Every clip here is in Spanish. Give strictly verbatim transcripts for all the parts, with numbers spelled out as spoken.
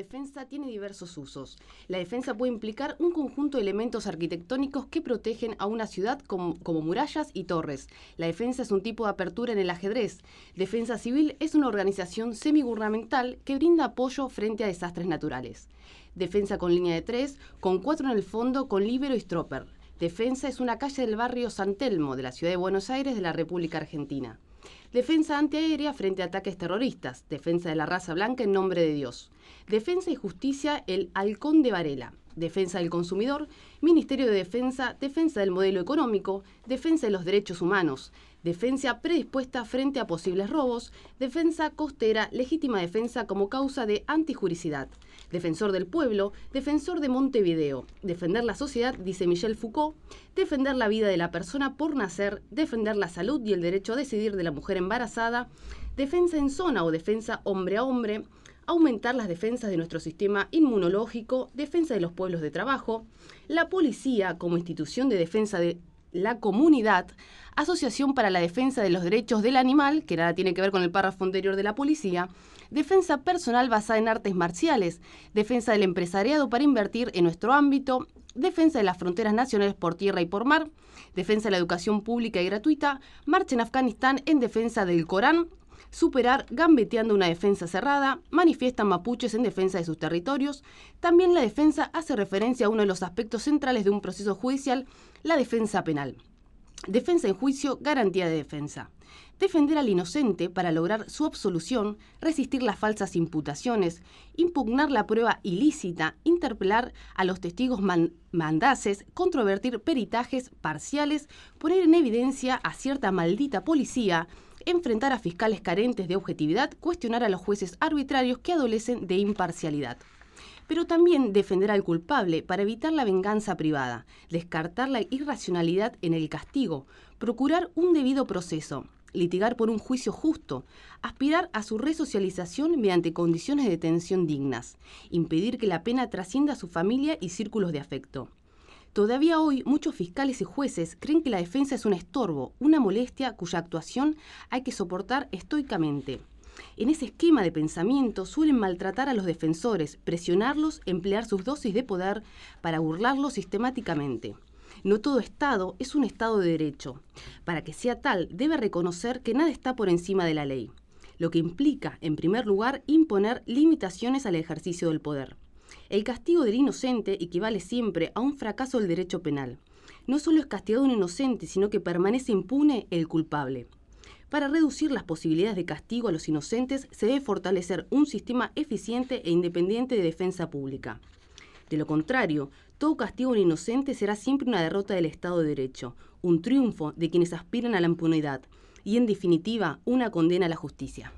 defensa tiene diversos usos. La defensa puede implicar un conjunto de elementos arquitectónicos que protegen a una ciudad como, como murallas y torres. La defensa es un tipo de apertura en el ajedrez. Defensa civil es una organización semigubernamental que brinda apoyo frente a desastres naturales. Defensa con línea de tres, con cuatro en el fondo, con líbero y stropper. Defensa es una calle del barrio San Telmo, de la ciudad de Buenos Aires, de la República Argentina. Defensa antiaérea frente a ataques terroristas. Defensa de la raza blanca en nombre de Dios. Defensa y justicia, el Halcón de Varela. Defensa del consumidor, Ministerio de Defensa, defensa del modelo económico, defensa de los derechos humanos, defensa predispuesta frente a posibles robos, defensa costera, legítima defensa como causa de antijuricidad, defensor del pueblo, defensor de Montevideo, defender la sociedad, dice Michel Foucault, defender la vida de la persona por nacer, defender la salud y el derecho a decidir de la mujer embarazada, defensa en zona o defensa hombre a hombre, aumentar las defensas de nuestro sistema inmunológico, defensa de los pueblos de trabajo, la policía como institución de defensa de la comunidad, Asociación para la Defensa de los Derechos del Animal, que nada tiene que ver con el párrafo anterior de la policía, defensa personal basada en artes marciales, defensa del empresariado para invertir en nuestro ámbito, defensa de las fronteras nacionales por tierra y por mar, defensa de la educación pública y gratuita, marcha en Afganistán en defensa del Corán, superar gambeteando una defensa cerrada, manifiestan mapuches en defensa de sus territorios. También la defensa hace referencia a uno de los aspectos centrales de un proceso judicial, la defensa penal. Defensa en juicio, garantía de defensa. Defender al inocente para lograr su absolución, resistir las falsas imputaciones, impugnar la prueba ilícita, interpelar a los testigos man- mandaces, controvertir peritajes parciales, poner en evidencia a cierta maldita policía, enfrentar a fiscales carentes de objetividad, cuestionar a los jueces arbitrarios que adolecen de imparcialidad. Pero también defender al culpable para evitar la venganza privada, descartar la irracionalidad en el castigo, procurar un debido proceso, litigar por un juicio justo, aspirar a su resocialización mediante condiciones de detención dignas, impedir que la pena trascienda a su familia y círculos de afecto. Todavía hoy muchos fiscales y jueces creen que la defensa es un estorbo, una molestia cuya actuación hay que soportar estoicamente. En ese esquema de pensamiento suelen maltratar a los defensores, presionarlos, emplear sus dosis de poder para burlarlos sistemáticamente. No todo Estado es un Estado de derecho. Para que sea tal, debe reconocer que nada está por encima de la ley, lo que implica, en primer lugar, imponer limitaciones al ejercicio del poder. El castigo del inocente equivale siempre a un fracaso del derecho penal. No solo es castigado un inocente, sino que permanece impune el culpable. Para reducir las posibilidades de castigo a los inocentes, se debe fortalecer un sistema eficiente e independiente de defensa pública. De lo contrario, todo castigo a un inocente será siempre una derrota del Estado de Derecho, un triunfo de quienes aspiran a la impunidad y, en definitiva, una condena a la justicia.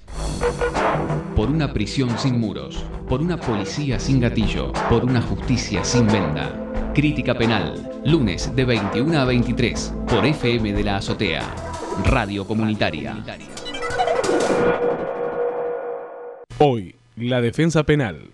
Por una prisión sin muros, por una policía sin gatillo, por una justicia sin venda. Crítica Penal, lunes de veintiuna a veintitrés, por F M de la Azotea, Radio Comunitaria. Hoy, la defensa penal.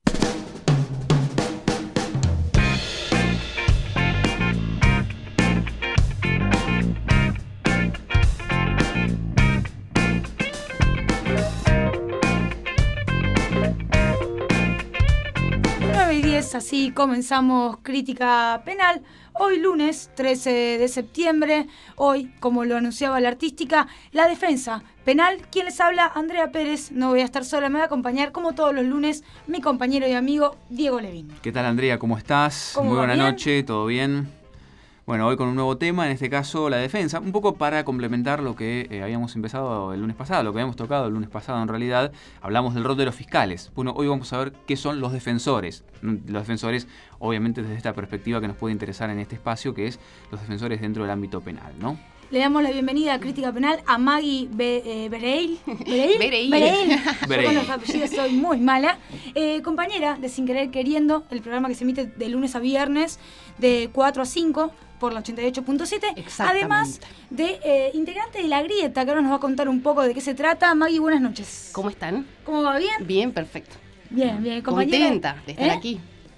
Así comenzamos Crítica Penal, hoy lunes trece de septiembre, hoy, como lo anunciaba la artística, la defensa penal. Quien les habla, Andrea Pérez, no voy a estar sola, me va a acompañar como todos los lunes mi compañero y amigo Diego Levín. ¿Qué tal, Andrea? ¿Cómo estás? ¿Cómo Muy va? buena ¿Bien? noche, ¿todo bien? Bueno, hoy con un nuevo tema, en este caso la defensa, un poco para complementar lo que eh, habíamos empezado el lunes pasado, lo que habíamos tocado el lunes pasado en realidad, hablamos del rol de los fiscales. Bueno, hoy vamos a ver qué son los defensores. Los defensores, obviamente desde esta perspectiva que nos puede interesar en este espacio, que es los defensores dentro del ámbito penal, ¿no? Le damos la bienvenida a Crítica Penal a Maggie Be, eh, Bereil. Bereil. Bereil. Yo Bereil. con los apellidos soy muy mala. Eh, compañera de Sin Querer Queriendo, el programa que se emite de lunes a viernes de cuatro a cinco por la ochenta y ocho punto siete. Exactamente. Además de eh, integrante de La Grieta, que ahora nos va a contar un poco de qué se trata. Maggie, buenas noches. ¿Cómo están? ¿Cómo va? ¿Bien? Bien, perfecto. Bien, bien. Compañera, Contenta de estar ¿eh? aquí.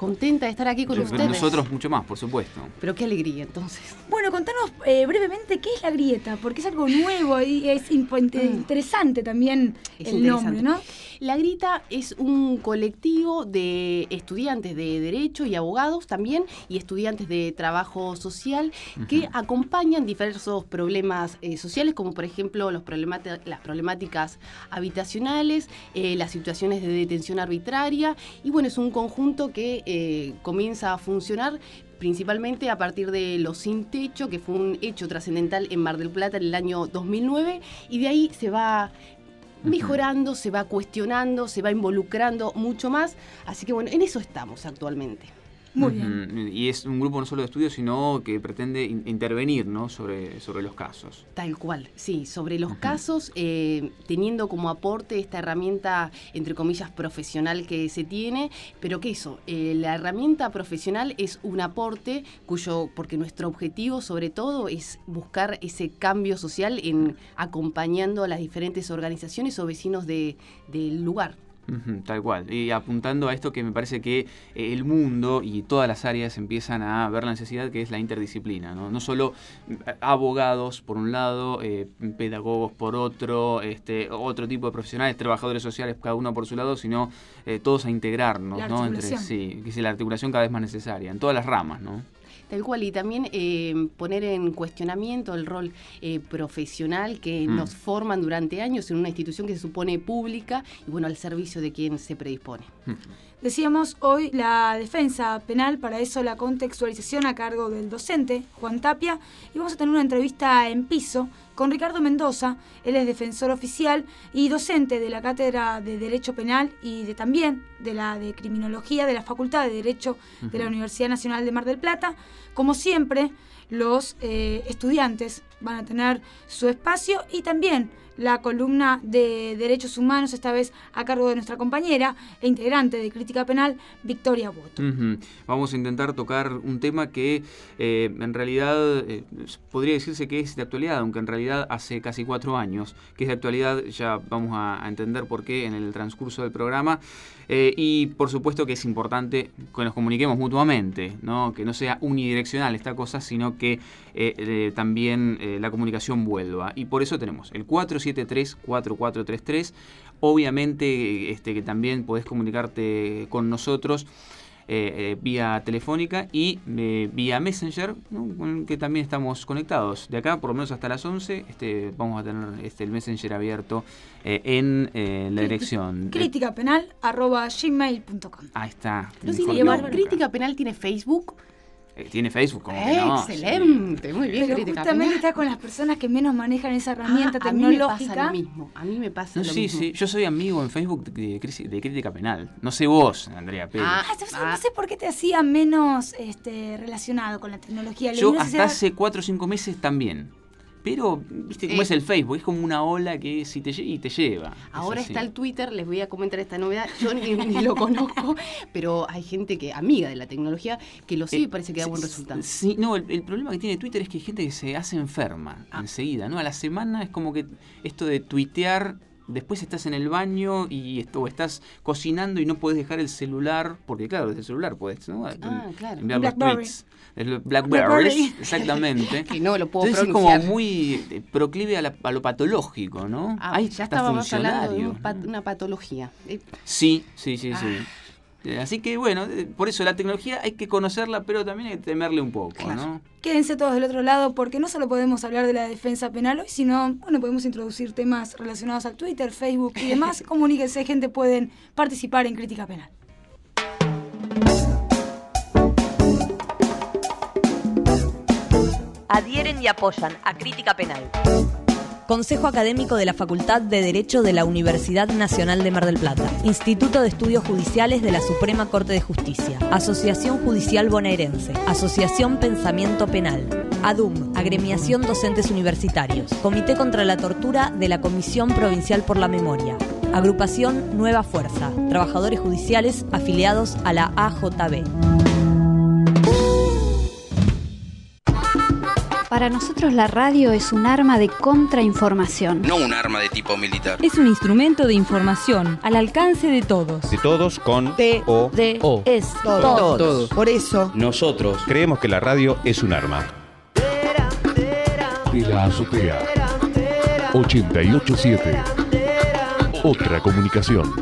Contenta de estar aquí con Pero ustedes. nosotros mucho más, por supuesto. Pero qué alegría, entonces. Bueno, contanos eh, brevemente qué es la grieta, porque es algo nuevo y es impo- interesante también Es el interesante. nombre, ¿no? La Grita es un colectivo de estudiantes de Derecho y abogados también, y estudiantes de Trabajo Social, que Ujú. acompañan diversos problemas eh, sociales, como por ejemplo los problemati- las problemáticas habitacionales, eh, las situaciones de detención arbitraria, y bueno, es un conjunto que eh, comienza a funcionar principalmente a partir de Los Sin Techo, que fue un hecho trascendental en Mar del Plata en el año dos mil nueve, y de ahí se va mejorando, se va cuestionando, se va involucrando mucho más. Así que bueno, en eso estamos actualmente. Muy bien. Ujú. Y es un grupo no solo de estudio, sino que pretende in- intervenir, ¿no? sobre, sobre los casos. Tal cual, sí, sobre los Ujú. casos, eh, teniendo como aporte esta herramienta, entre comillas, profesional que se tiene, pero que eso, eh, la herramienta profesional es un aporte cuyo, porque nuestro objetivo sobre todo es buscar ese cambio social en acompañando a las diferentes organizaciones o vecinos de, del lugar. Ujú, tal cual. Y apuntando a esto que me parece que eh, el mundo y todas las áreas empiezan a ver la necesidad que es la interdisciplina, ¿no? No solo eh, abogados por un lado, eh, pedagogos por otro, este, otro tipo de profesionales, trabajadores sociales, cada uno por su lado, sino eh, todos a integrarnos, La ¿no? Entre articulación. sí, que es la articulación cada vez más necesaria, en todas las ramas, ¿no? Tal cual, y también eh, poner en cuestionamiento el rol eh, profesional que Mm. nos forman durante años en una institución que se supone pública y bueno, al servicio de quien se predispone. Decíamos hoy la defensa penal, para eso la contextualización a cargo del docente Juan Tapia, y vamos a tener una entrevista en piso con Ricardo Mendoza. Él es defensor oficial y docente de la Cátedra de Derecho Penal y de también de la de Criminología de la Facultad de Derecho de la Ujú. Universidad Nacional de Mar del Plata. Como siempre, los eh, estudiantes van a tener su espacio y también la columna de Derechos Humanos, esta vez a cargo de nuestra compañera e integrante de Crítica Penal, Victoria Boto. Ujú. Vamos a intentar tocar un tema que eh, en realidad eh, podría decirse que es de actualidad, aunque en realidad hace casi cuatro años que es de actualidad. Ya vamos a, a entender por qué en el transcurso del programa. Eh, y por supuesto que es importante que nos comuniquemos mutuamente, ¿no? Que no sea unidireccional esta cosa, sino que eh, eh, también eh, la comunicación vuelva. Y por eso tenemos el cuatro siete tres, cuatro cuatro tres tres. Obviamente este, que también podés comunicarte con nosotros eh, eh, vía telefónica y eh, vía Messenger, ¿no? Con el que también estamos conectados. De acá, por lo menos hasta las once, este, vamos a tener este, el Messenger abierto eh, en eh, la dirección. Crítica Penal arroba gmail punto com. Ahí está. No, Mejor sí, que no, nunca. Crítica Penal tiene Facebook. Eh, tiene Facebook, como que no. Excelente, muy bien, Pero Crítica justamente Penal. está con las personas que menos manejan esa herramienta Ah, a mí me tecnológica. pasa lo mismo, a mí me pasa No, lo sí, mismo. sí. Yo soy amigo en Facebook de, de, de Crítica Penal. No sé vos, Andrea, pero... Ah, Ah, entonces no sé por qué te hacía menos este, relacionado con la tecnología. Yo Leí una hasta sociedad- hace cuatro o cinco meses también. Pero, viste cómo Eh. es el Facebook, es como una ola que si te, lle- y te lleva. Ahora Es así. está el Twitter, les voy a comentar esta novedad. Yo ni, ni lo conozco, pero hay gente que, amiga de la tecnología, que lo sigue y Eh, parece que da sí, buen resultado. Sí, no, el, el problema que tiene Twitter es que hay gente que se hace enferma Ah. enseguida, ¿no? A la semana es como que esto de tuitear, después estás en el baño y esto, o estás cocinando y no puedes dejar el celular, porque claro, desde el celular puedes, ¿no? Ah, claro. Enviar los Blackberry. tweets. El Blackberry, Blackberry. exactamente. Que no lo puedo Entonces es pronunciar. como muy eh, proclive a, la- a lo patológico, ¿no? Ah, Hay ya hasta estábamos hablando de funcionarios, un pat- ¿no? una patología. Eh, Sí, sí, sí, sí. Ah. Eh, Así que bueno, eh, por eso la tecnología hay que conocerla, pero también hay que temerle un poco, Claro. ¿no? Quédense todos del otro lado porque no solo podemos hablar de la defensa penal hoy, sino, bueno, podemos introducir temas relacionados al Twitter, Facebook y demás. Comuníquense, gente, pueden participar en Crítica Penal. Adhieren y apoyan a Crítica Penal. Consejo Académico de la Facultad de Derecho de la Universidad Nacional de Mar del Plata. Instituto de Estudios Judiciales de la Suprema Corte de Justicia. Asociación Judicial Bonaerense. Asociación Pensamiento Penal. ADUM, Agremiación Docentes Universitarios. Comité contra la Tortura de la Comisión Provincial por la Memoria. Agrupación Nueva Fuerza. Trabajadores judiciales afiliados a la A J B. Para nosotros la radio es un arma de contrainformación. No un arma de tipo militar. Es un instrumento de información al alcance de todos. De todos con T O D O. Es todos. Todos. Todos. Por eso nosotros creemos que la radio es un arma. De la azotea. ochenta y ocho punto siete. Otra comunicación.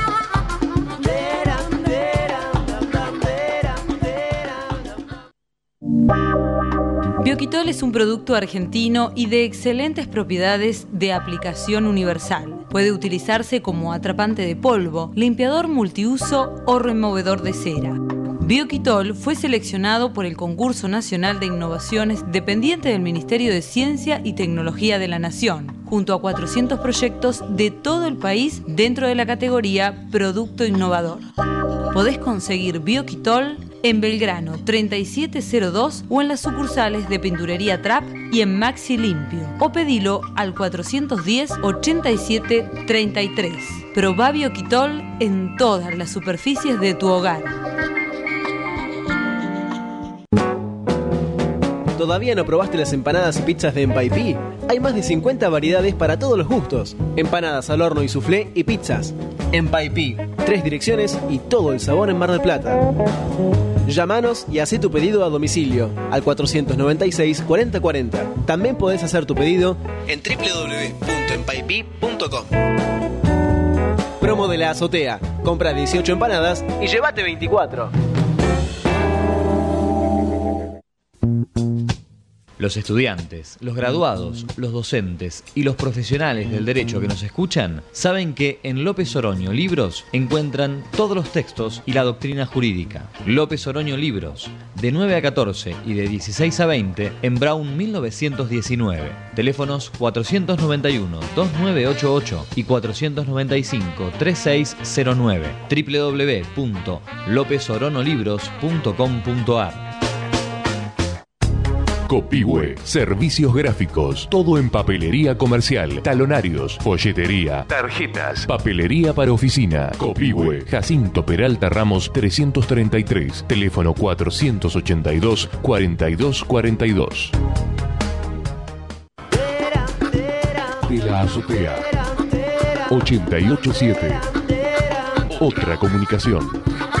Bioquitol es un producto argentino y de excelentes propiedades de aplicación universal. Puede utilizarse como atrapante de polvo, limpiador multiuso o removedor de cera. Bioquitol fue seleccionado por el Concurso Nacional de Innovaciones dependiente del Ministerio de Ciencia y Tecnología de la Nación, junto a cuatrocientos proyectos de todo el país dentro de la categoría Producto Innovador. Podés conseguir Bioquitol en Belgrano treinta y siete cero dos o en las sucursales de Pinturería Trap y en Maxi Limpio, o pedilo al cuatrocientos diez, ochenta y siete, treinta y tres. Probá Bioquitol en todas las superficies de tu hogar. ¿Todavía no probaste las empanadas y pizzas de Empaipí? Hay más de cincuenta variedades para todos los gustos. Empanadas al horno y soufflé y pizzas. Empaipí, tres direcciones y todo el sabor en Mar del Plata. Llámanos y haz tu pedido a domicilio al cuatrocientos noventa y seis, cuarenta cuarenta. También podés hacer tu pedido en doble u doble u doble u punto empaipí punto com. Promo de la azotea. Compra dieciocho empanadas y llévate veinticuatro. Los estudiantes, los graduados, los docentes y los profesionales del derecho que nos escuchan saben que en López Oroño Libros encuentran todos los textos y la doctrina jurídica. López Oroño Libros, de nueve a catorce y de dieciséis a veinte en Brown mil novecientos diecinueve. Teléfonos cuatrocientos noventa y uno, dos nueve ocho ocho y cuatrocientos noventa y cinco, treinta y seis cero nueve. doble u doble u doble u punto lópez orono libros punto com punto a r. Copihue, servicios gráficos, todo en papelería comercial, talonarios, folletería, tarjetas, papelería para oficina. Copihue, Jacinto Peralta Ramos trescientos treinta y tres, teléfono cuatrocientos ochenta y dos, cuarenta y dos cuarenta y dos. De la azotea. ochenta y ocho punto siete. Otra comunicación.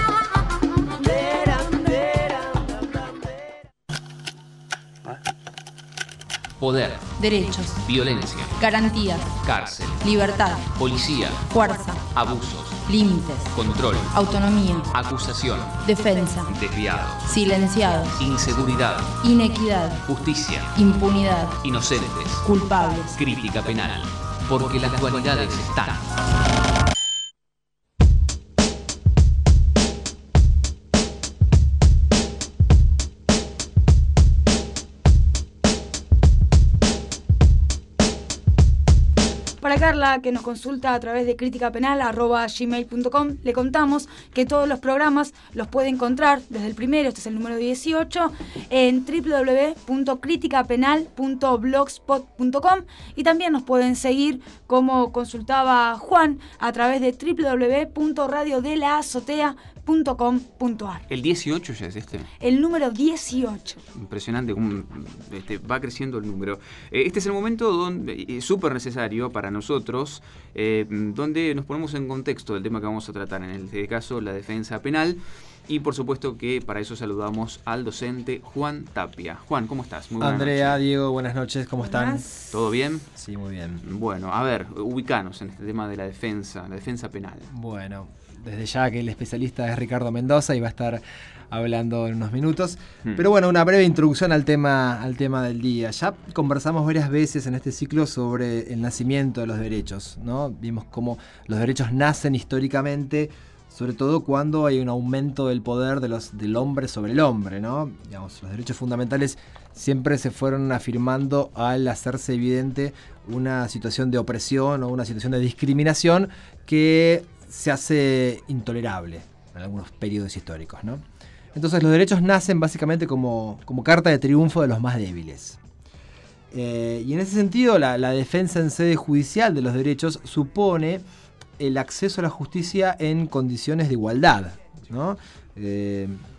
Poder, derechos, violencia, garantías, cárcel, libertad, policía, fuerza, abusos, límites, control, autonomía, acusación, defensa, desviados, silenciados, inseguridad, inequidad, justicia, impunidad, inocentes, culpables, crítica penal, porque las dualidades están. Para Carla, que nos consulta a través de críticapenal arroba gmail punto com, le contamos que todos los programas los puede encontrar desde el primero, este es el número dieciocho, en doble u doble u doble u punto críticapenal punto blogspot punto com, y también nos pueden seguir, como consultaba Juan, a través de doble u doble u doble u punto radio de la azotea punto com punto a r. ¿El dieciocho ya es este? El número dieciocho. Impresionante cómo este, va creciendo el número. Eh, este es el momento donde es súper necesario para nosotros, eh, donde nos ponemos en contexto del tema que vamos a tratar, en este caso la defensa penal. Y por supuesto que para eso saludamos al docente Juan Tapia. Juan, ¿cómo estás? Muy buenas Andrea, noches. Diego, buenas noches, ¿cómo están? ¿Todo bien? Sí, muy bien. Bueno, a ver, ubicanos en este tema de la defensa, la defensa penal. Bueno, desde ya que el especialista es Ricardo Mendoza y va a estar hablando en unos minutos. Hmm. Pero bueno, una breve introducción al tema, al tema del día. Ya conversamos varias veces en este ciclo sobre el nacimiento de los derechos, ¿no? Vimos cómo los derechos nacen históricamente, sobre todo cuando hay un aumento del poder de los, del hombre sobre el hombre, ¿no? Digamos, los derechos fundamentales siempre se fueron afirmando al hacerse evidente una situación de opresión o una situación de discriminación que se hace intolerable en algunos periodos históricos, ¿no? Entonces los derechos nacen básicamente como, como carta de triunfo de los más débiles. Eh, y en ese sentido la, la defensa en sede judicial de los derechos supone el acceso a la justicia en condiciones de igualdad, ¿no? Eh,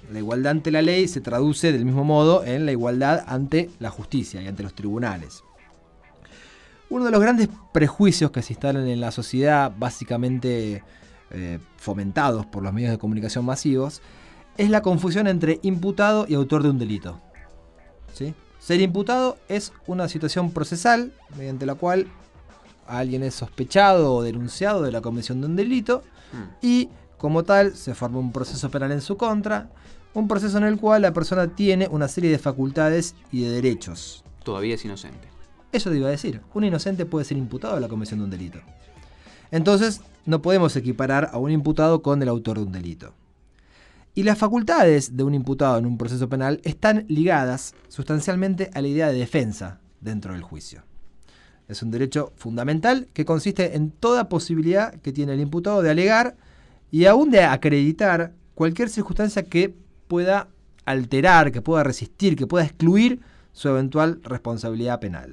La igualdad ante la ley se traduce del mismo modo en la igualdad ante la justicia y ante los tribunales. Uno de los grandes prejuicios que se instalan en la sociedad, básicamente eh, fomentados por los medios de comunicación masivos, es la confusión entre imputado y autor de un delito. ¿Sí? Ser imputado es una situación procesal mediante la cual alguien es sospechado o denunciado de la comisión de un delito mm. y, como tal, se forma un proceso penal en su contra, un proceso en el cual la persona tiene una serie de facultades y de derechos. Todavía es inocente. Eso te iba a decir. Un inocente puede ser imputado de la comisión de un delito. Entonces, no podemos equiparar a un imputado con el autor de un delito. Y las facultades de un imputado en un proceso penal están ligadas sustancialmente a la idea de defensa dentro del juicio. Es un derecho fundamental que consiste en toda posibilidad que tiene el imputado de alegar y aún de acreditar cualquier circunstancia que pueda alterar, que pueda resistir, que pueda excluir su eventual responsabilidad penal.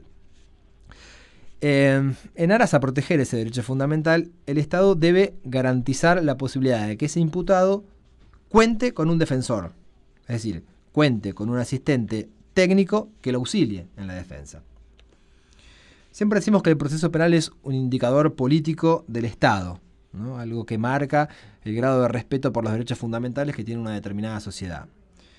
Eh, en aras a proteger ese derecho fundamental, el Estado debe garantizar la posibilidad de que ese imputado cuente con un defensor, es decir, cuente con un asistente técnico que lo auxilie en la defensa. Siempre decimos que el proceso penal es un indicador político del Estado, ¿no? Algo que marca el grado de respeto por los derechos fundamentales que tiene una determinada sociedad.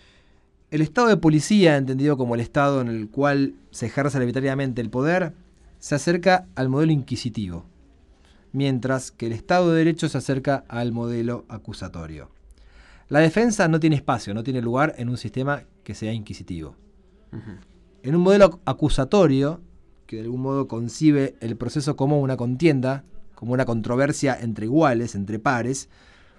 El Estado de policía, entendido como el Estado en el cual se ejerce arbitrariamente el poder, se acerca al modelo inquisitivo, mientras que el Estado de Derecho se acerca al modelo acusatorio. La defensa no tiene espacio, no tiene lugar en un sistema que sea inquisitivo. Uh-huh. En un modelo acusatorio, que de algún modo concibe el proceso como una contienda, como una controversia entre iguales, entre pares,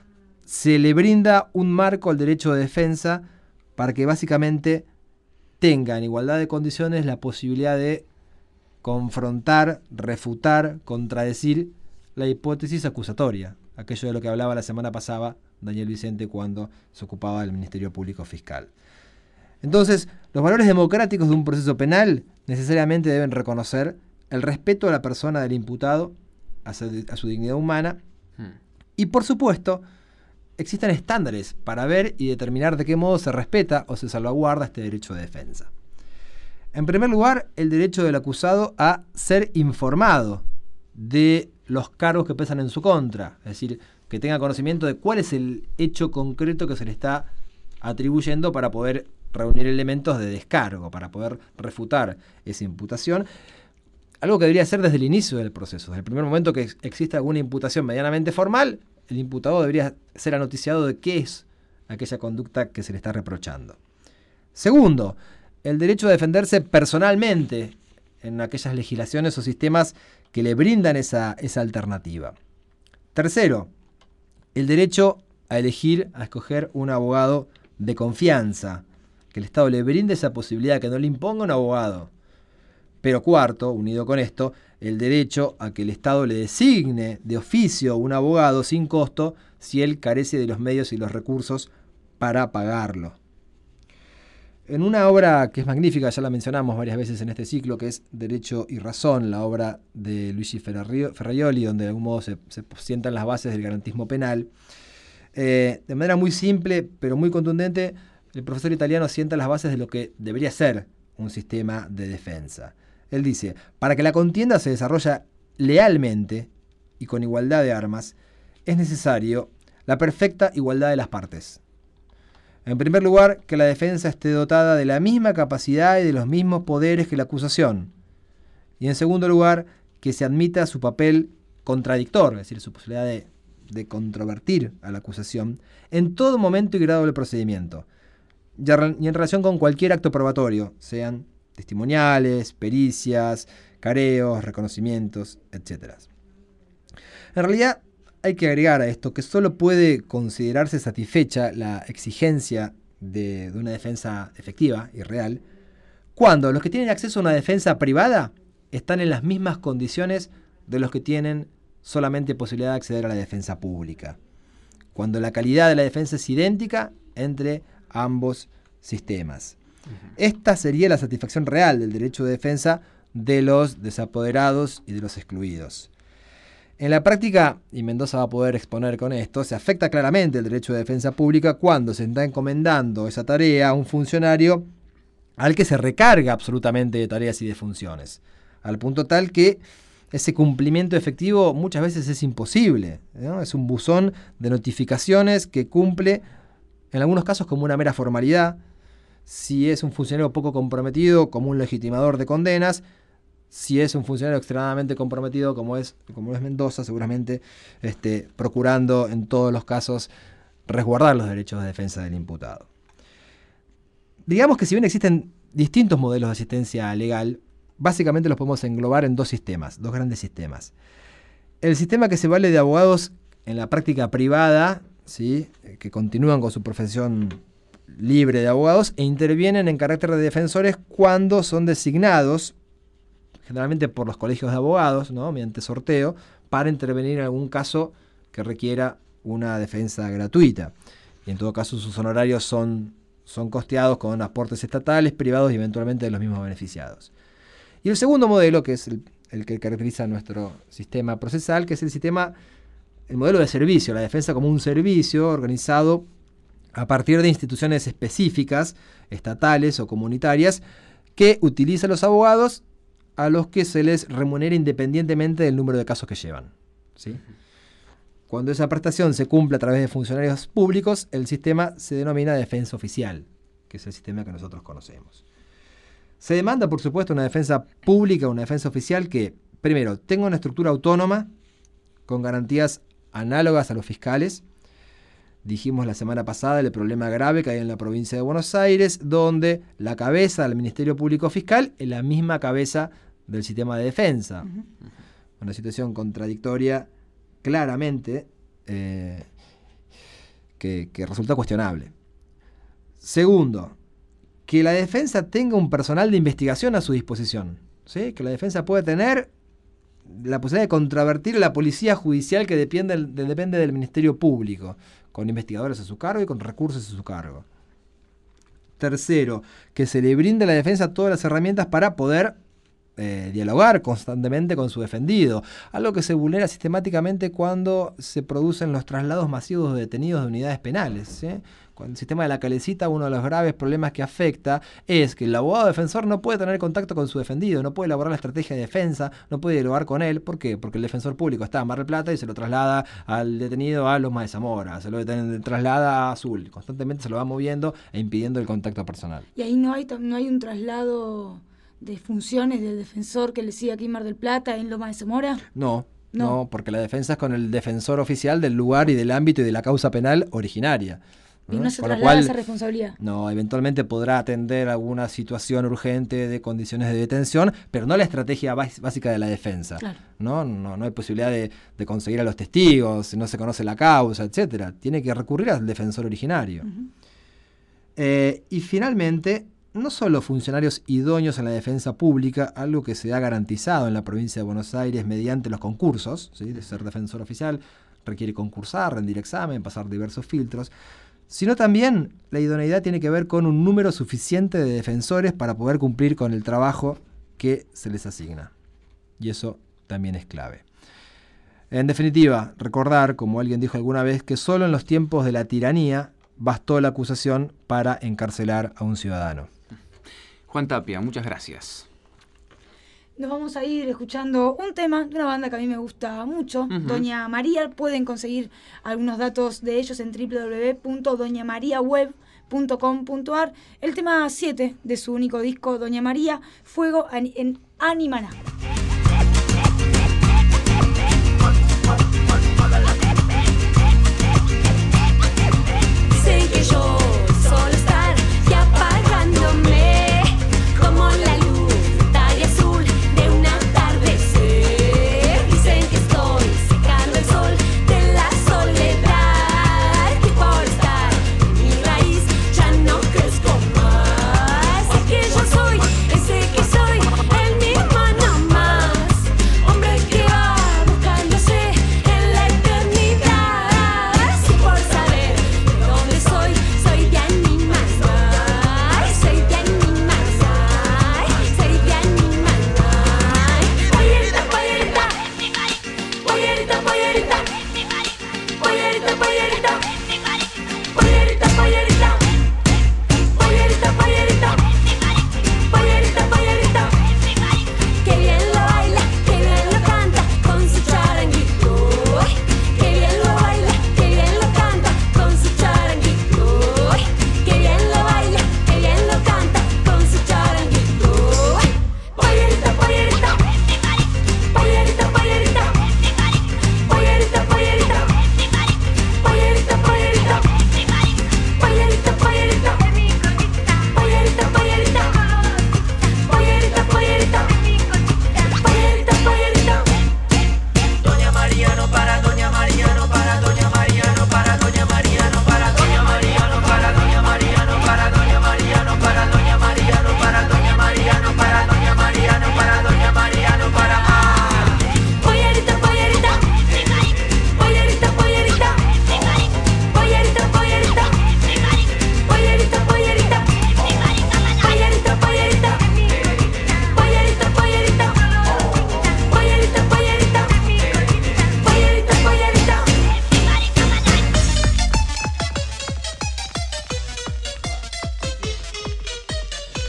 se le brinda un marco al derecho de defensa para que básicamente tenga en igualdad de condiciones la posibilidad de confrontar, refutar, contradecir la hipótesis acusatoria, aquello de lo que hablaba la semana pasada Daniel Vicente cuando se ocupaba del Ministerio Público Fiscal. Entonces, los valores democráticos de un proceso penal necesariamente deben reconocer el respeto a la persona del imputado, a su, a su dignidad humana, hmm. y por supuesto, existen estándares para ver y determinar de qué modo se respeta o se salvaguarda este derecho de defensa. En primer lugar, el derecho del acusado a ser informado de los cargos que pesan en su contra, es decir, que tenga conocimiento de cuál es el hecho concreto que se le está atribuyendo para poder reunir elementos de descargo, para poder refutar esa imputación. Algo que debería ser desde el inicio del proceso. Desde el primer momento que exista alguna imputación medianamente formal, el imputado debería ser anoticiado de qué es aquella conducta que se le está reprochando. Segundo, el derecho a defenderse personalmente en aquellas legislaciones o sistemas que le brindan esa, esa alternativa. Tercero, el derecho a elegir, a escoger un abogado de confianza, que el Estado le brinde esa posibilidad, que no le imponga un abogado. Pero cuarto, unido con esto, el derecho a que el Estado le designe de oficio un abogado sin costo si él carece de los medios y los recursos para pagarlo. En una obra que es magnífica, ya la mencionamos varias veces en este ciclo, que es Derecho y Razón, la obra de Luigi Ferraioli, donde de algún modo se, se sientan las bases del garantismo penal, eh, de manera muy simple pero muy contundente, el profesor italiano sienta las bases de lo que debería ser un sistema de defensa. Él dice, para que la contienda se desarrolle lealmente y con igualdad de armas, es necesario la perfecta igualdad de las partes. En primer lugar, que la defensa esté dotada de la misma capacidad y de los mismos poderes que la acusación. Y en segundo lugar, que se admita su papel contradictor, es decir, su posibilidad de, de controvertir a la acusación, en todo momento y grado del procedimiento, y en relación con cualquier acto probatorio, sean testimoniales, pericias, careos, reconocimientos, etcétera. En realidad, hay que agregar a esto que solo puede considerarse satisfecha la exigencia de, de una defensa efectiva y real cuando los que tienen acceso a una defensa privada están en las mismas condiciones de los que tienen solamente posibilidad de acceder a la defensa pública. Cuando la calidad de la defensa es idéntica entre ambos sistemas. Uh-huh. Esta sería la satisfacción real del derecho de defensa de los desapoderados y de los excluidos. En la práctica, y Mendoza va a poder exponer con esto, se afecta claramente el derecho de defensa pública cuando se está encomendando esa tarea a un funcionario al que se recarga absolutamente de tareas y de funciones, al punto tal que ese cumplimiento efectivo muchas veces es imposible, ¿no? Es un buzón de notificaciones que cumple, en algunos casos, como una mera formalidad. Si es un funcionario poco comprometido, como un legitimador de condenas. Si es un funcionario extremadamente comprometido, como es, como es Mendoza, seguramente este, procurando en todos los casos resguardar los derechos de defensa del imputado. Digamos que si bien existen distintos modelos de asistencia legal, básicamente los podemos englobar en dos sistemas, dos grandes sistemas. El sistema que se vale de abogados en la práctica privada, ¿sí?, que continúan con su profesión libre de abogados e intervienen en carácter de defensores cuando son designados, generalmente por los colegios de abogados, ¿no?, mediante sorteo, para intervenir en algún caso que requiera una defensa gratuita. Y en todo caso sus honorarios son, son costeados con aportes estatales, privados y eventualmente de los mismos beneficiados. Y el segundo modelo, que es el, el que caracteriza nuestro sistema procesal, que es el sistema, el modelo de servicio, la defensa como un servicio organizado a partir de instituciones específicas, estatales o comunitarias, que utiliza a los abogados a los que se les remunera independientemente del número de casos que llevan, ¿sí? Cuando esa prestación se cumple a través de funcionarios públicos, el sistema se denomina defensa oficial, que es el sistema que nosotros conocemos. Se demanda, por supuesto, una defensa pública, una defensa oficial que, primero, tenga una estructura autónoma, con garantías análogas a los fiscales. Dijimos la semana pasada el problema grave que hay en la provincia de Buenos Aires, donde la cabeza del Ministerio Público Fiscal es la misma cabeza del sistema de defensa. Uh-huh. Una situación contradictoria claramente eh, que, que resulta cuestionable. Segundo, que la defensa tenga un personal de investigación a su disposición, ¿sí? Que la defensa pueda tener la posibilidad de contravertir a la policía judicial que depende, de, depende del Ministerio Público, con investigadores a su cargo y con recursos a su cargo. Tercero, que se le brinde a la defensa todas las herramientas para poder eh, dialogar constantemente con su defendido, algo que se vulnera sistemáticamente cuando se producen los traslados masivos de detenidos de unidades penales, ¿sí? Con el sistema de la Calecita, uno de los graves problemas que afecta es que el abogado defensor no puede tener contacto con su defendido, no puede elaborar la estrategia de defensa, no puede dialogar con él. ¿Por qué? Porque el defensor público está en Mar del Plata y se lo traslada al detenido a Lomas de Zamora, se lo traslada a Azul, constantemente se lo va moviendo e impidiendo el contacto personal. Y ahí no hay, no hay un traslado de funciones del defensor que le sigue aquí en Mar del Plata, en Lomas de Zamora. No. No. no, porque la defensa es con el defensor oficial del lugar y del ámbito y de la causa penal originaria. Y no se traslada esa responsabilidad. No, eventualmente podrá atender alguna situación urgente de condiciones de detención, pero no la estrategia básica de la defensa. Claro. ¿no? No, no hay posibilidad de, de conseguir a los testigos, no se conoce la causa, etcétera. Tiene que recurrir al defensor originario. Uh-huh. Eh, y finalmente, no solo funcionarios idóneos en la defensa pública, algo que se ha garantizado en la provincia de Buenos Aires mediante los concursos, ¿sí? De ser defensor oficial requiere concursar, rendir examen, pasar diversos filtros, sino también la idoneidad tiene que ver con un número suficiente de defensores para poder cumplir con el trabajo que se les asigna. Y eso también es clave. En definitiva, recordar, como alguien dijo alguna vez, que solo en los tiempos de la tiranía bastó la acusación para encarcelar a un ciudadano. Juan Tapia, muchas gracias. Nos vamos a ir escuchando un tema de una banda que a mí me gusta mucho, uh-huh. Doña María. Pueden conseguir algunos datos de ellos en doble u doble u doble u punto doña maría web punto com punto a r. El tema siete de su único disco, Doña María, Fuego en Animaná. Sé que yo solo estar y apagándome como la luz talla azul de un atardecer. Dicen que estoy secando el sol de la soledad, que por estar en mi raíz ya no crezco más. Sé que yo soy ese que soy, el mismo nomás.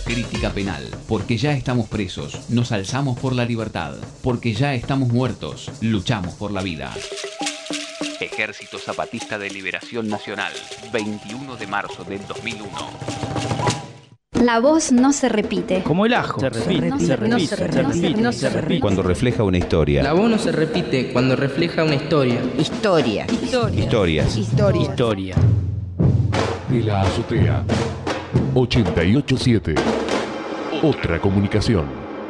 Crítica Penal. Porque ya estamos presos, nos alzamos por la libertad. Porque ya estamos muertos, luchamos por la vida. Ejército Zapatista de Liberación Nacional, veintiuno de marzo del dos mil uno. La voz no se repite. Como el ajo. Se repite, se repite, se repite, se repite. Cuando refleja una historia. La voz no se repite cuando refleja una historia. Historia. Historia. Historias. Historia. Historia. De la azotea. ochenta y ocho punto siete. Otra comunicación.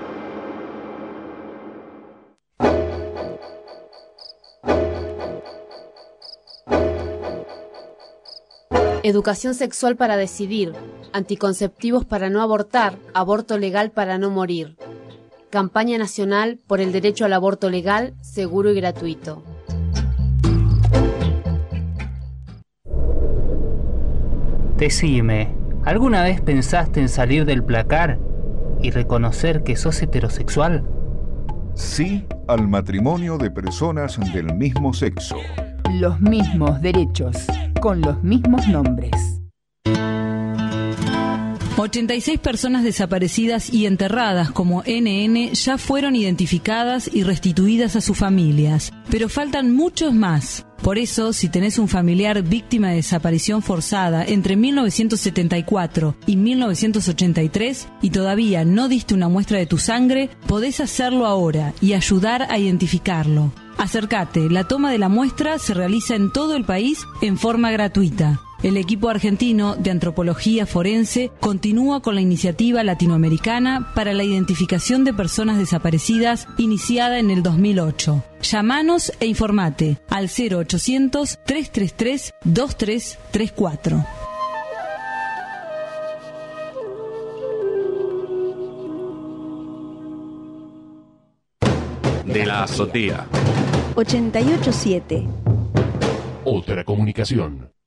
Educación sexual para decidir, anticonceptivos para no abortar, aborto legal para no morir. Campaña nacional por el derecho al aborto legal, seguro y gratuito. Decime, ¿alguna vez pensaste en salir del placar y reconocer que sos heterosexual? Sí al matrimonio de personas del mismo sexo. Los mismos derechos, con los mismos nombres. ochenta y seis personas desaparecidas y enterradas como N N ya fueron identificadas y restituidas a sus familias, pero faltan muchos más. Por eso, si tenés un familiar víctima de desaparición forzada entre mil novecientos setenta y cuatro y mil novecientos ochenta y tres y todavía no diste una muestra de tu sangre, podés hacerlo ahora y ayudar a identificarlo. Acércate, la toma de la muestra se realiza en todo el país en forma gratuita. El equipo argentino de antropología forense continúa con la iniciativa latinoamericana para la identificación de personas desaparecidas iniciada en el dos mil ocho. Llámanos e informate al cero ochocientos, trescientos treinta y tres, veintitrés treinta y cuatro. De la azotea. ochenta y ocho punto siete. Otra comunicación.